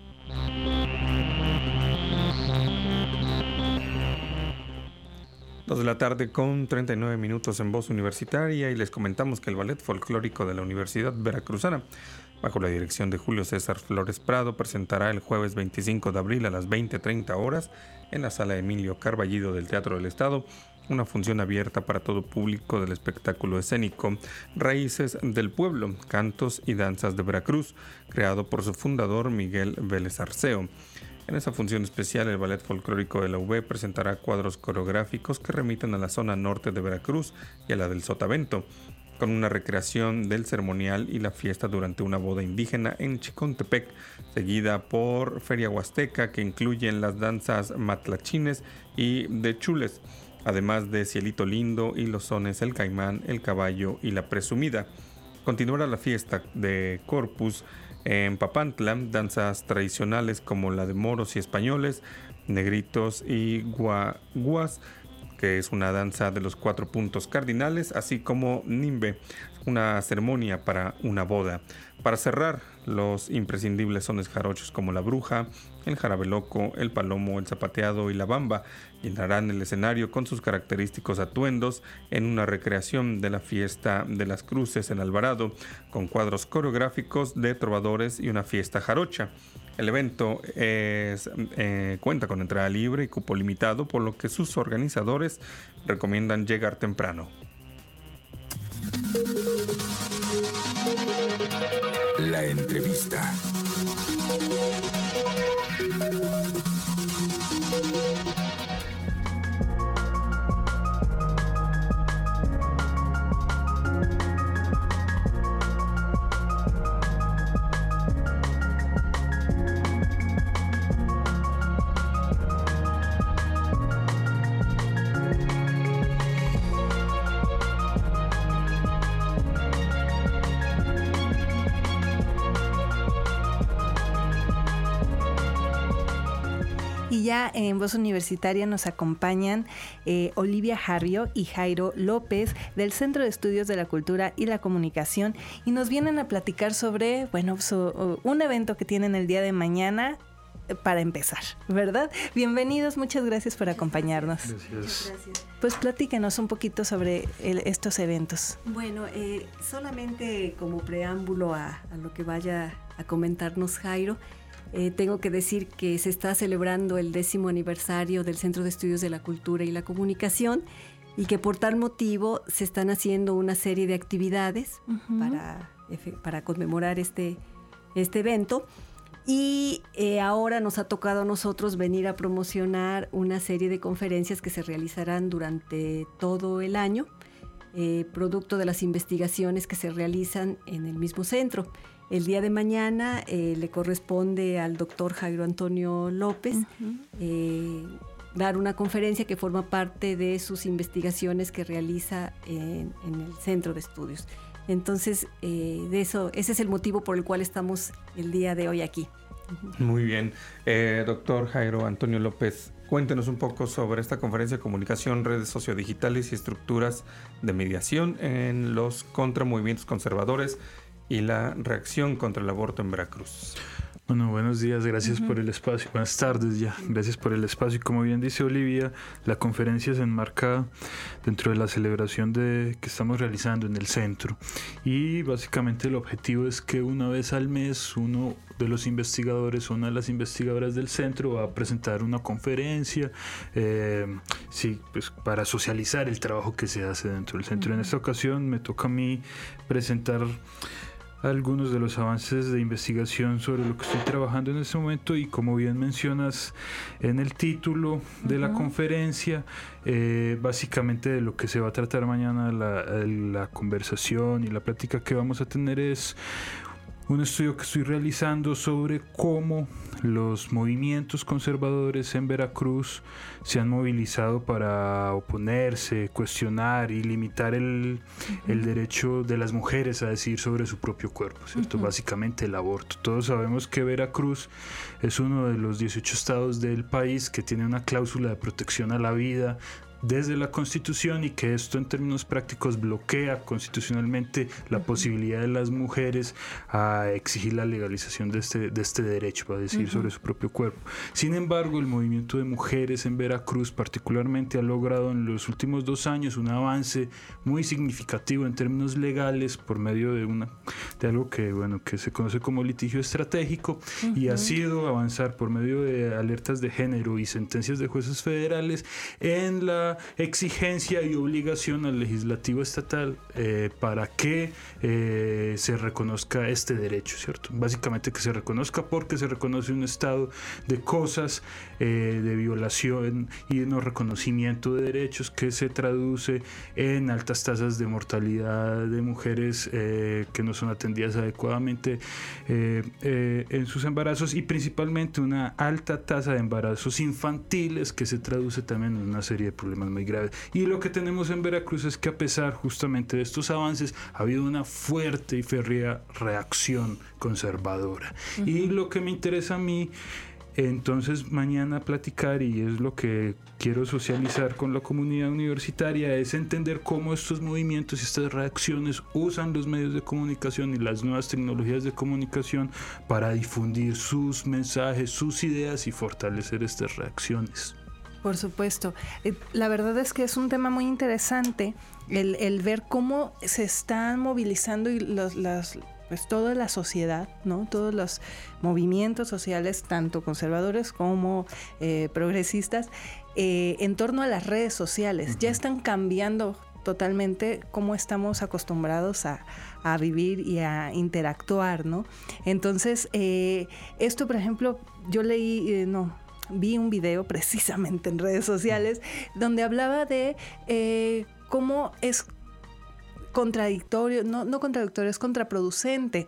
Dos de la tarde con 39 minutos en Voz Universitaria y les comentamos que el Ballet Folclórico de la Universidad Veracruzana, bajo la dirección de Julio César Flores Prado, presentará el jueves 25 de abril a las 20:30 horas en la Sala Emilio Carballido del Teatro del Estado una función abierta para todo público del espectáculo escénico Raíces del Pueblo, Cantos y Danzas de Veracruz, creado por su fundador Miguel Vélez Arceo. En esa función especial, el Ballet Folclórico de la UB presentará cuadros coreográficos que remiten a la zona norte de Veracruz y a la del Sotavento, con una recreación del ceremonial y la fiesta durante una boda indígena en Chicontepec, seguida por Feria Huasteca, que incluyen las danzas matlachines y de chules, además de Cielito Lindo y los sones El Caimán, El Caballo y La Presumida. Continuará la fiesta de Corpus en Papantla, danzas tradicionales como la de moros y españoles, negritos y guaguas, que es una danza de los 4 puntos cardinales, así como Nimbe, una ceremonia para una boda. Para cerrar, los imprescindibles sones jarochos como la bruja, el jarabe loco, el palomo, el zapateado y la bamba llenarán el escenario con sus característicos atuendos en una recreación de la fiesta de las cruces en Alvarado, con cuadros coreográficos de trovadores y una fiesta jarocha. El evento cuenta con entrada libre y cupo limitado, por lo que sus organizadores recomiendan llegar temprano. La entrevista. Ya en Voz Universitaria nos acompañan Olivia Jarrio y Jairo López del Centro de Estudios de la Cultura y la Comunicación y nos vienen a platicar sobre, un evento que tienen el día de mañana para empezar, ¿verdad? Bienvenidos, muchas gracias por acompañarnos. Gracias. Pues platíquenos un poquito sobre estos eventos. Bueno, solamente como preámbulo a lo que vaya a comentarnos Jairo, tengo que decir que se está celebrando el 10º aniversario del Centro de Estudios de la Cultura y la Comunicación y que por tal motivo se están haciendo una serie de actividades para conmemorar este evento. Y ahora nos ha tocado a nosotros venir a promocionar una serie de conferencias que se realizarán durante todo el año, producto de las investigaciones que se realizan en el mismo centro. El día de mañana le corresponde al doctor Jairo Antonio López dar una conferencia que forma parte de sus investigaciones que realiza en el centro de estudios. Entonces, ese es el motivo por el cual estamos el día de hoy aquí. Muy bien. Doctor Jairo Antonio López, cuéntenos un poco sobre esta conferencia de comunicación, redes sociodigitales y estructuras de mediación en los contramovimientos conservadores y la reacción contra el aborto en Veracruz. Bueno, buenos días, gracias por el espacio. Buenas tardes ya, gracias por el espacio. Y como bien dice Olivia, la conferencia se enmarca dentro de la celebración que estamos realizando en el centro. Y básicamente el objetivo es que una vez al mes uno de los investigadores, una de las investigadoras del centro va a presentar una conferencia pues para socializar el trabajo que se hace dentro del centro. En esta ocasión me toca a mí presentar algunos de los avances de investigación sobre lo que estoy trabajando en este momento, y como bien mencionas en el título de la conferencia, básicamente de lo que se va a tratar mañana la conversación y la plática que vamos a tener es un estudio que estoy realizando sobre cómo los movimientos conservadores en Veracruz se han movilizado para oponerse, cuestionar y limitar el derecho de las mujeres a decidir sobre su propio cuerpo, ¿cierto? Básicamente el aborto. Todos sabemos que Veracruz es uno de los 18 estados del país que tiene una cláusula de protección a la vida desde la Constitución, y que esto en términos prácticos bloquea constitucionalmente la posibilidad de las mujeres a exigir la legalización de este derecho para decidir sobre su propio cuerpo. Sin embargo, el movimiento de mujeres en Veracruz particularmente ha logrado en los últimos 2 años un avance muy significativo en términos legales por medio de algo que se conoce como litigio estratégico, y ha sido avanzar por medio de alertas de género y sentencias de jueces federales en la exigencia y obligación al legislativo estatal para que se reconozca este derecho, ¿cierto? Básicamente que se reconozca, porque se reconoce un estado de cosas, de violación y de no reconocimiento de derechos, que se traduce en altas tasas de mortalidad de mujeres que no son atendidas adecuadamente en sus embarazos, y principalmente una alta tasa de embarazos infantiles, que se traduce también en una serie de problemas muy graves. Y lo que tenemos en Veracruz es que, a pesar justamente de estos avances, ha habido una fuerte y férrea reacción conservadora. Y lo que me interesa a mí entonces mañana platicar, y es lo que quiero socializar con la comunidad universitaria, es entender cómo estos movimientos y estas reacciones usan los medios de comunicación y las nuevas tecnologías de comunicación para difundir sus mensajes, sus ideas y fortalecer estas reacciones. Por supuesto. La verdad es que es un tema muy interesante el ver cómo se están movilizando y pues toda la sociedad, ¿no? Todos los movimientos sociales, tanto conservadores como progresistas, en torno a las redes sociales. Ya están cambiando totalmente cómo estamos acostumbrados a vivir y a interactuar, ¿no? Entonces, esto, por ejemplo, yo vi un video precisamente en redes sociales donde hablaba de cómo es contradictorio, no contradictorio, es contraproducente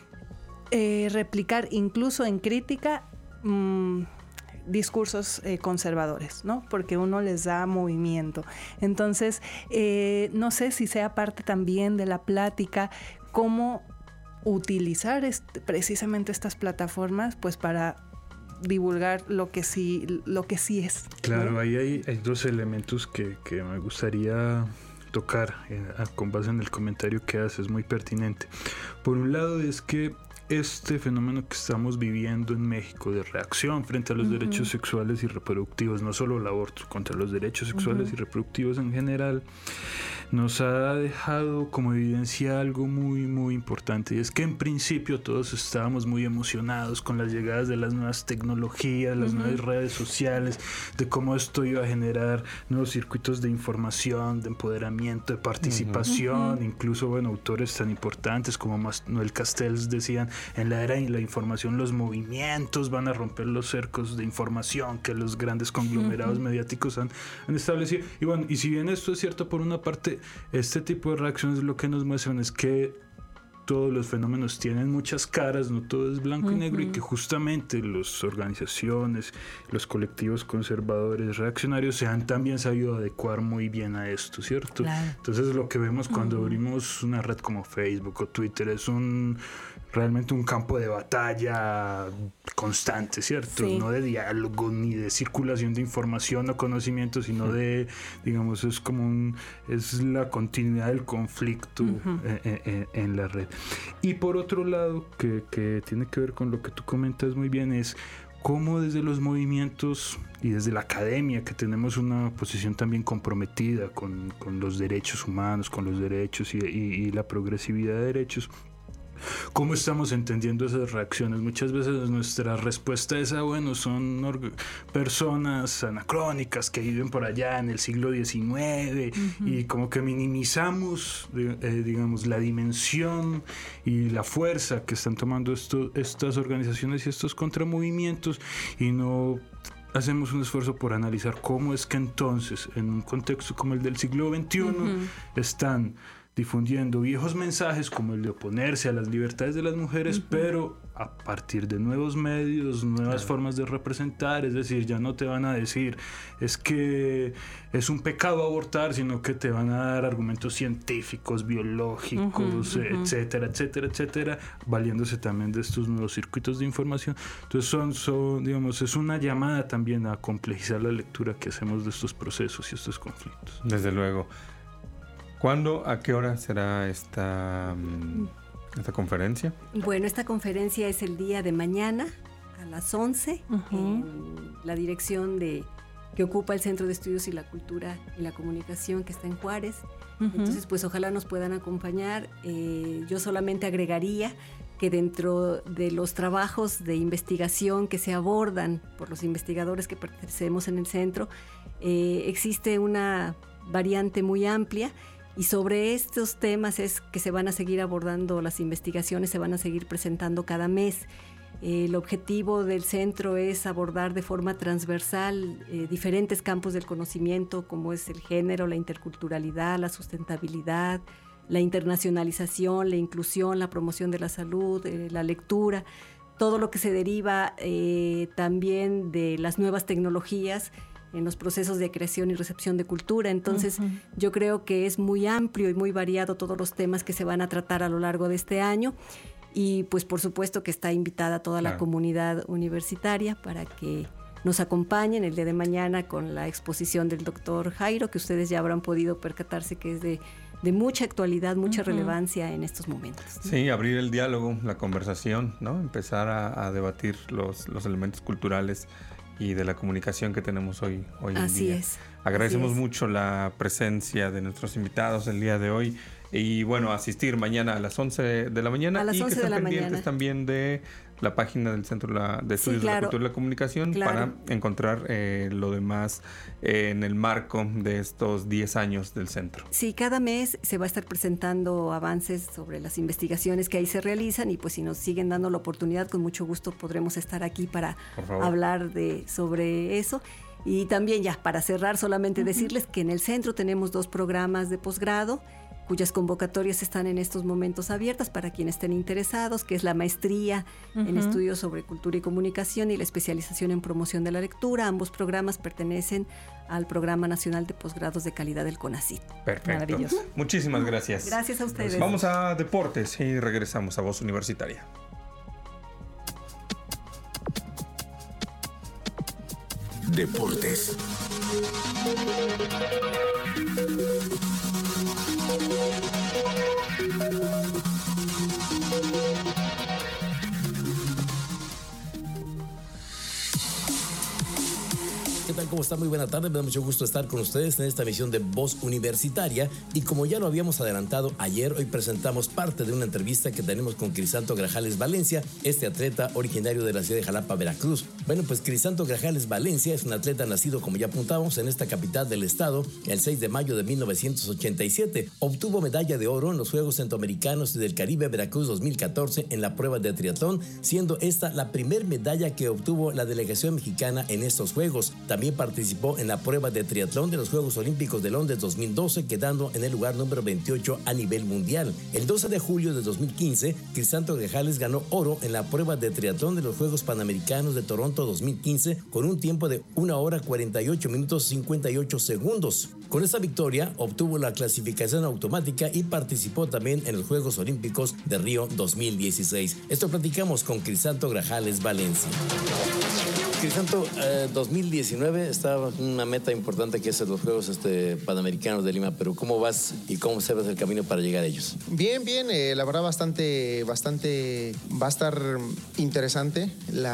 replicar incluso en crítica discursos conservadores, ¿no? Porque uno les da movimiento. Entonces, no sé si sea parte también de la plática cómo utilizar precisamente estas plataformas pues para divulgar lo que sí es. Claro, ¿no? Ahí hay 2 elementos que me gustaría tocar con base en el comentario que haces, muy pertinente. Por un lado, es que este fenómeno que estamos viviendo en México de reacción frente a los derechos sexuales y reproductivos, no solo el aborto, contra los derechos sexuales y reproductivos en general, nos ha dejado como evidencia algo muy, muy importante, y es que en principio todos estábamos muy emocionados con las llegadas de las nuevas tecnologías, las nuevas redes sociales, de cómo esto iba a generar nuevos circuitos de información, de empoderamiento, de participación, incluso, autores tan importantes como Manuel Castells decían, en la era de la información los movimientos van a romper los cercos de información que los grandes conglomerados mediáticos han establecido. Y si bien esto es cierto por una parte, este tipo de reacciones lo que nos muestran es que todos los fenómenos tienen muchas caras, no todo es blanco y negro, y que justamente las organizaciones, los colectivos conservadores, reaccionarios se han también sabido adecuar muy bien a esto, ¿cierto? Claro. Entonces lo que vemos cuando abrimos una red como Facebook o Twitter es realmente un campo de batalla constante, ¿cierto? Sí. No de diálogo ni de circulación de información o conocimiento, sino de, digamos, es la continuidad del conflicto en la red. Y por otro lado, que tiene que ver con lo que tú comentas muy bien, es cómo desde los movimientos y desde la academia, que tenemos una posición también comprometida con los derechos humanos, con los derechos y la progresividad de derechos, ¿cómo estamos entendiendo esas reacciones? Muchas veces nuestra respuesta es, bueno, son personas anacrónicas que viven por allá en el siglo XIX, y como que minimizamos, digamos, la dimensión y la fuerza que están tomando estas organizaciones y estos contramovimientos, y no hacemos un esfuerzo por analizar cómo es que entonces, en un contexto como el del siglo XXI, están difundiendo viejos mensajes como el de oponerse a las libertades de las mujeres, pero a partir de nuevos medios, nuevas formas de representar. Es decir, ya no te van a decir es que es un pecado abortar, sino que te van a dar argumentos científicos, biológicos, etcétera, etcétera, etcétera, valiéndose también de estos nuevos circuitos de información. Entonces son digamos, es una llamada también a complejizar la lectura que hacemos de estos procesos y estos conflictos. Desde luego. ¿Cuándo, a qué hora será esta conferencia? Bueno, esta conferencia es el día de mañana a las 11 en la dirección que ocupa el Centro de Estudios y la Cultura y la Comunicación, que está en Juárez. Entonces, pues ojalá nos puedan acompañar. Yo solamente agregaría que dentro de los trabajos de investigación que se abordan por los investigadores que pertenecemos en el centro, existe una variante muy amplia. Y sobre estos temas es que se van a seguir abordando las investigaciones, se van a seguir presentando cada mes. El objetivo del centro es abordar de forma transversal diferentes campos del conocimiento, como es el género, la interculturalidad, la sustentabilidad, la internacionalización, la inclusión, la promoción de la salud, la lectura, todo lo que se deriva también de las nuevas tecnologías en los procesos de creación y recepción de cultura. Entonces, yo creo que es muy amplio y muy variado todos los temas que se van a tratar a lo largo de este año, y pues por supuesto que está invitada toda la comunidad universitaria para que nos acompañen el día de mañana con la exposición del doctor Jairo, que ustedes ya habrán podido percatarse que es de mucha actualidad, mucha relevancia en estos momentos, ¿no? Sí, abrir el diálogo, la conversación, ¿no? Empezar a debatir los elementos culturales y de la comunicación que tenemos hoy en día. Así es. Agradecemos mucho la presencia de nuestros invitados el día de hoy, y bueno, asistir mañana a las 11 de la mañana. A las 11 de la mañana. También de la página del Centro de Estudios de la Cultura y la Comunicación para encontrar lo demás en el marco de estos 10 años del centro. Sí, cada mes se va a estar presentando avances sobre las investigaciones que ahí se realizan, y pues si nos siguen dando la oportunidad, con mucho gusto podremos estar aquí para hablar sobre eso. Y también, ya para cerrar, solamente decirles que en el centro tenemos 2 programas de posgrado cuyas convocatorias están en estos momentos abiertas para quienes estén interesados, que es la maestría en estudios sobre cultura y comunicación y la especialización en promoción de la lectura. Ambos programas pertenecen al Programa Nacional de Posgrados de Calidad del CONACYT. Perfecto. Maravilloso. Muchísimas gracias. Gracias a ustedes. Vamos a deportes y regresamos a Voz Universitaria. Deportes. ¿Qué tal? ¿Cómo está? Muy buena tarde. Me da mucho gusto estar con ustedes en esta emisión de Voz Universitaria. Y como ya lo habíamos adelantado ayer, hoy presentamos parte de una entrevista que tenemos con Crisanto Grajales Valencia, este atleta originario de la ciudad de Jalapa, Veracruz. Bueno, pues Crisanto Grajales Valencia es un atleta nacido, como ya apuntamos, en esta capital del estado el 6 de mayo de 1987. Obtuvo medalla de oro en los Juegos Centroamericanos y del Caribe Veracruz 2014 en la prueba de triatlón, siendo esta la primer medalla que obtuvo la delegación mexicana en estos Juegos. También participó en la prueba de triatlón de los Juegos Olímpicos de Londres 2012, quedando en el lugar número 28 a nivel mundial. El 12 de julio de 2015, Crisanto Grajales ganó oro en la prueba de triatlón de los Juegos Panamericanos de Toronto 2015 con un tiempo de 1 hora 48 minutos 58 segundos. Con esta victoria obtuvo la clasificación automática y participó también en los Juegos Olímpicos de Río 2016. Esto platicamos con Crisanto Grajales Valencia. Crisanto, 2019 está una meta importante que es los Juegos Panamericanos de Lima, pero ¿cómo vas y cómo observas el camino para llegar a ellos? Bien, la verdad bastante va a estar interesante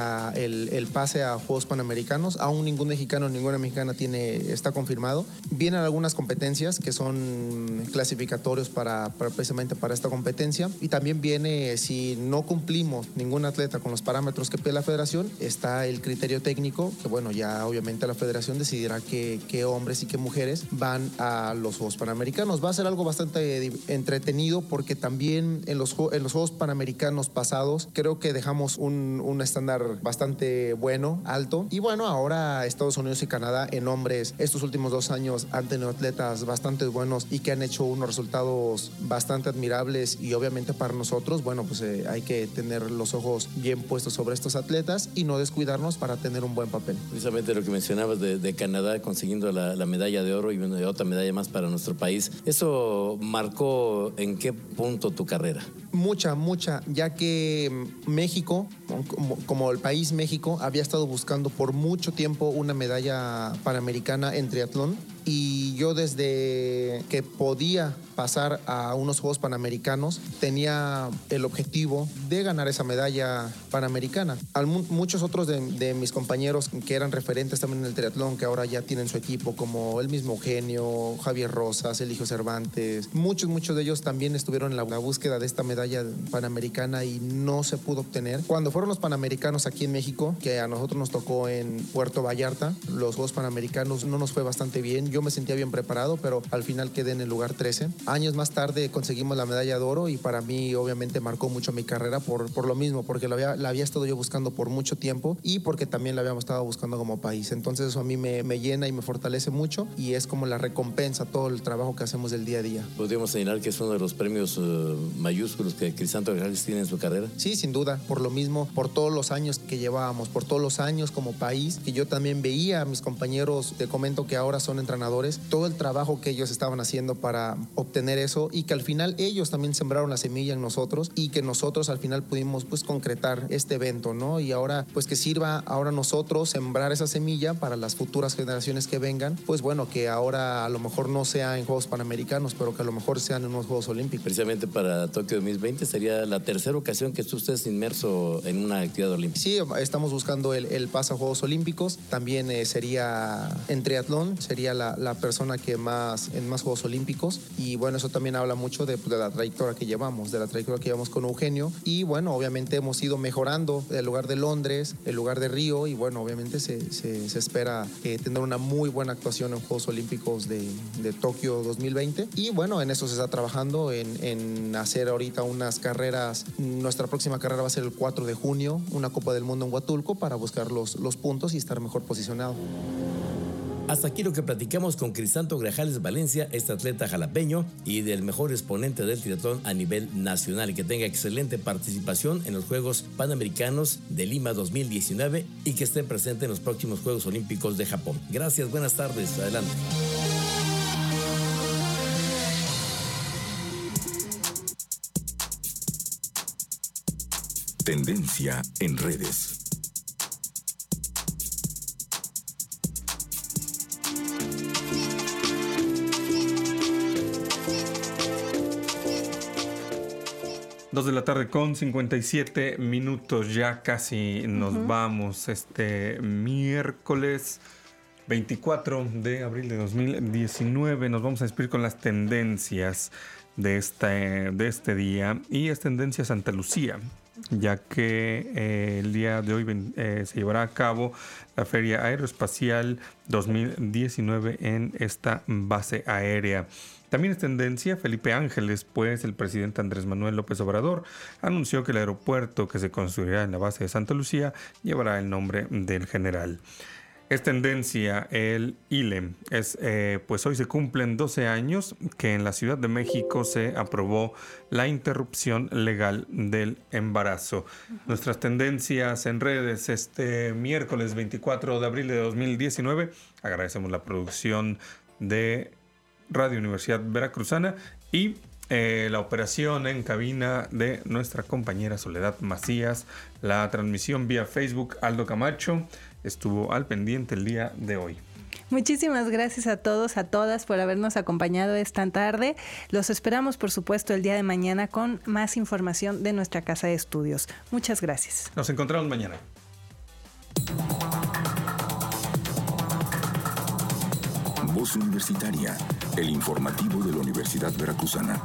el pase a Juegos Panamericanos. Aún ningún mexicano, ninguna mexicana está confirmado. Vienen algunas competencias que son clasificatorios precisamente para esta competencia, y también viene, si no cumplimos ningún atleta con los parámetros que pide la federación, está el criterio técnico, que bueno, ya obviamente la federación decidirá qué hombres y qué mujeres van a los Juegos Panamericanos. Va a ser algo bastante entretenido, porque también en los Juegos Panamericanos pasados creo que dejamos un estándar bastante bueno, alto, y bueno, ahora Estados Unidos y Canadá en hombres estos últimos 2 años han tenido atletas bastante buenos y que han hecho unos resultados bastante admirables, y obviamente para nosotros, bueno, pues hay que tener los ojos bien puestos sobre estos atletas y no descuidarnos para tener un buen papel. Precisamente lo que mencionabas de Canadá consiguiendo la medalla de oro y otra medalla más para nuestro país, ¿eso marcó en qué punto tu carrera? Mucha, ya que México, como el país México, había estado buscando por mucho tiempo una medalla panamericana en triatlón, y yo desde que podía pasar a unos Juegos Panamericanos tenía el objetivo de ganar esa medalla panamericana. Muchos otros de mis compañeros que eran referentes también en el triatlón, que ahora ya tienen su equipo, como el mismo Eugenio, Javier Rosas, Eligio Cervantes, muchos de ellos también estuvieron en la búsqueda de esta medalla panamericana y no se pudo obtener. Cuando fueron los Panamericanos aquí en México, que a nosotros nos tocó en Puerto Vallarta, los Juegos Panamericanos, no nos fue bastante bien. Yo me sentía bien preparado, pero al final quedé en el lugar 13. Años más tarde conseguimos la medalla de oro, y para mí obviamente marcó mucho mi carrera por lo mismo, porque la había estado yo buscando por mucho tiempo, y porque también la habíamos estado buscando como país. Entonces eso a mí me llena y me fortalece mucho, y es como la recompensa a todo el trabajo que hacemos del día a día. ¿Podríamos señalar que es uno de los premios mayúsculos que Crisanto Grajales tiene en su carrera? Sí, sin duda, por lo mismo, por todos los años que llevábamos, por todos los años como país, que yo también veía a mis compañeros, te comento que ahora son entrenadores, todo el trabajo que ellos estaban haciendo para obtener eso, y que al final ellos también sembraron la semilla en nosotros, y que nosotros al final pudimos pues concretar este evento, ¿no? Y ahora pues que sirva ahora nosotros sembrar esa semilla para las futuras generaciones que vengan, pues bueno, que ahora a lo mejor no sea en Juegos Panamericanos, pero que a lo mejor sean en unos Juegos Olímpicos. Precisamente para Tokio 2020 sería la tercera ocasión que tú estés inmerso en una actividad olímpica. Sí, estamos buscando el pase a Juegos Olímpicos. También sería en triatlón, sería la persona que en más Juegos Olímpicos, y bueno, eso también habla mucho de la trayectoria que llevamos, con Eugenio, y bueno, obviamente hemos ido mejorando el lugar de Londres, el lugar de Río, y bueno, obviamente se espera tener una muy buena actuación en Juegos Olímpicos de Tokio 2020, y bueno, en eso se está trabajando, en hacer ahorita unas carreras. Nuestra próxima carrera va a ser el 4 de junio, una Copa del Mundo en Huatulco, para buscar los puntos y estar mejor posicionado. Hasta aquí lo que platicamos con Crisanto Grajales Valencia, este atleta jalapeño y del mejor exponente del triatlón a nivel nacional. Que tenga excelente participación en los Juegos Panamericanos de Lima 2019 y que esté presente en los próximos Juegos Olímpicos de Japón. Gracias, buenas tardes, adelante. Tendencia en redes. Dos de la tarde con 57 minutos, ya casi nos vamos. Este miércoles 24 de abril de 2019 nos vamos a despedir con las tendencias de este día, y es tendencia Santa Lucía, ya que el día de hoy se llevará a cabo la Feria Aeroespacial 2019 en esta base aérea. También es tendencia Felipe Ángeles, pues el presidente Andrés Manuel López Obrador anunció que el aeropuerto que se construirá en la base de Santa Lucía llevará el nombre del general. Es tendencia el ILE. Pues hoy se cumplen 12 años que en la Ciudad de México se aprobó la interrupción legal del embarazo. Nuestras tendencias en redes este miércoles 24 de abril de 2019. Agradecemos la producción de Radio Universidad Veracruzana y la operación en cabina de nuestra compañera Soledad Macías, la transmisión vía Facebook Aldo Camacho, estuvo al pendiente el día de hoy. Muchísimas gracias a todos, a todas por habernos acompañado esta tarde. Los esperamos, por supuesto, el día de mañana con más información de nuestra casa de estudios. Muchas gracias. Nos encontramos mañana. Voz Universitaria, el informativo de la Universidad Veracruzana.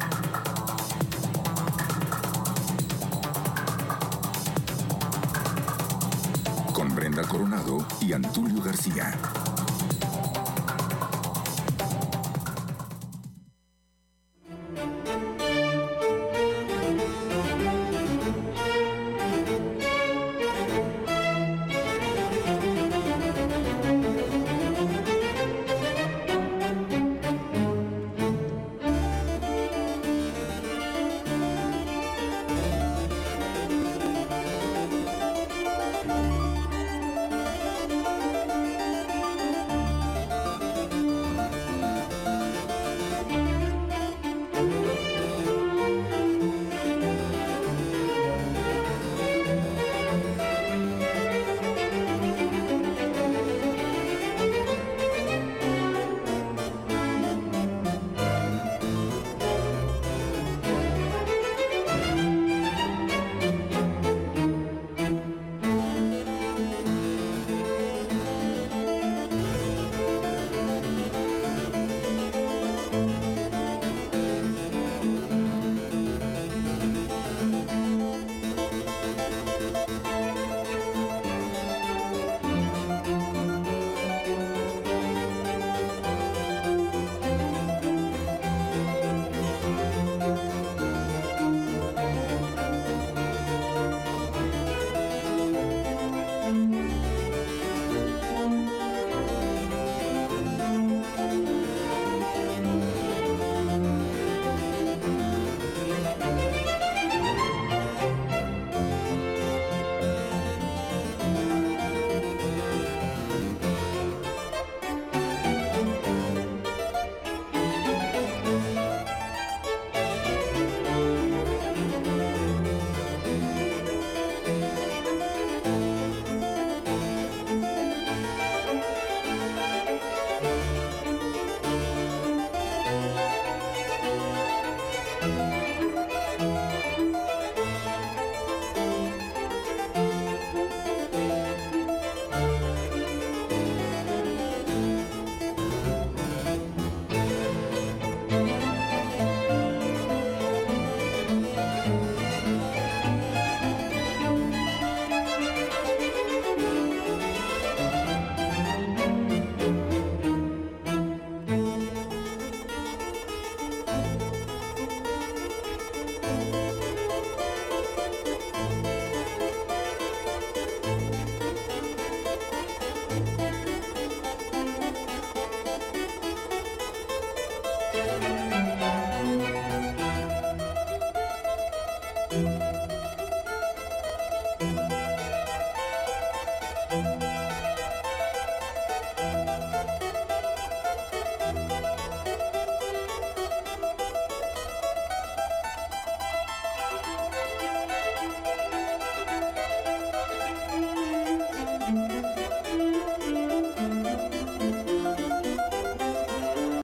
Con Brenda Coronado y Antulio García.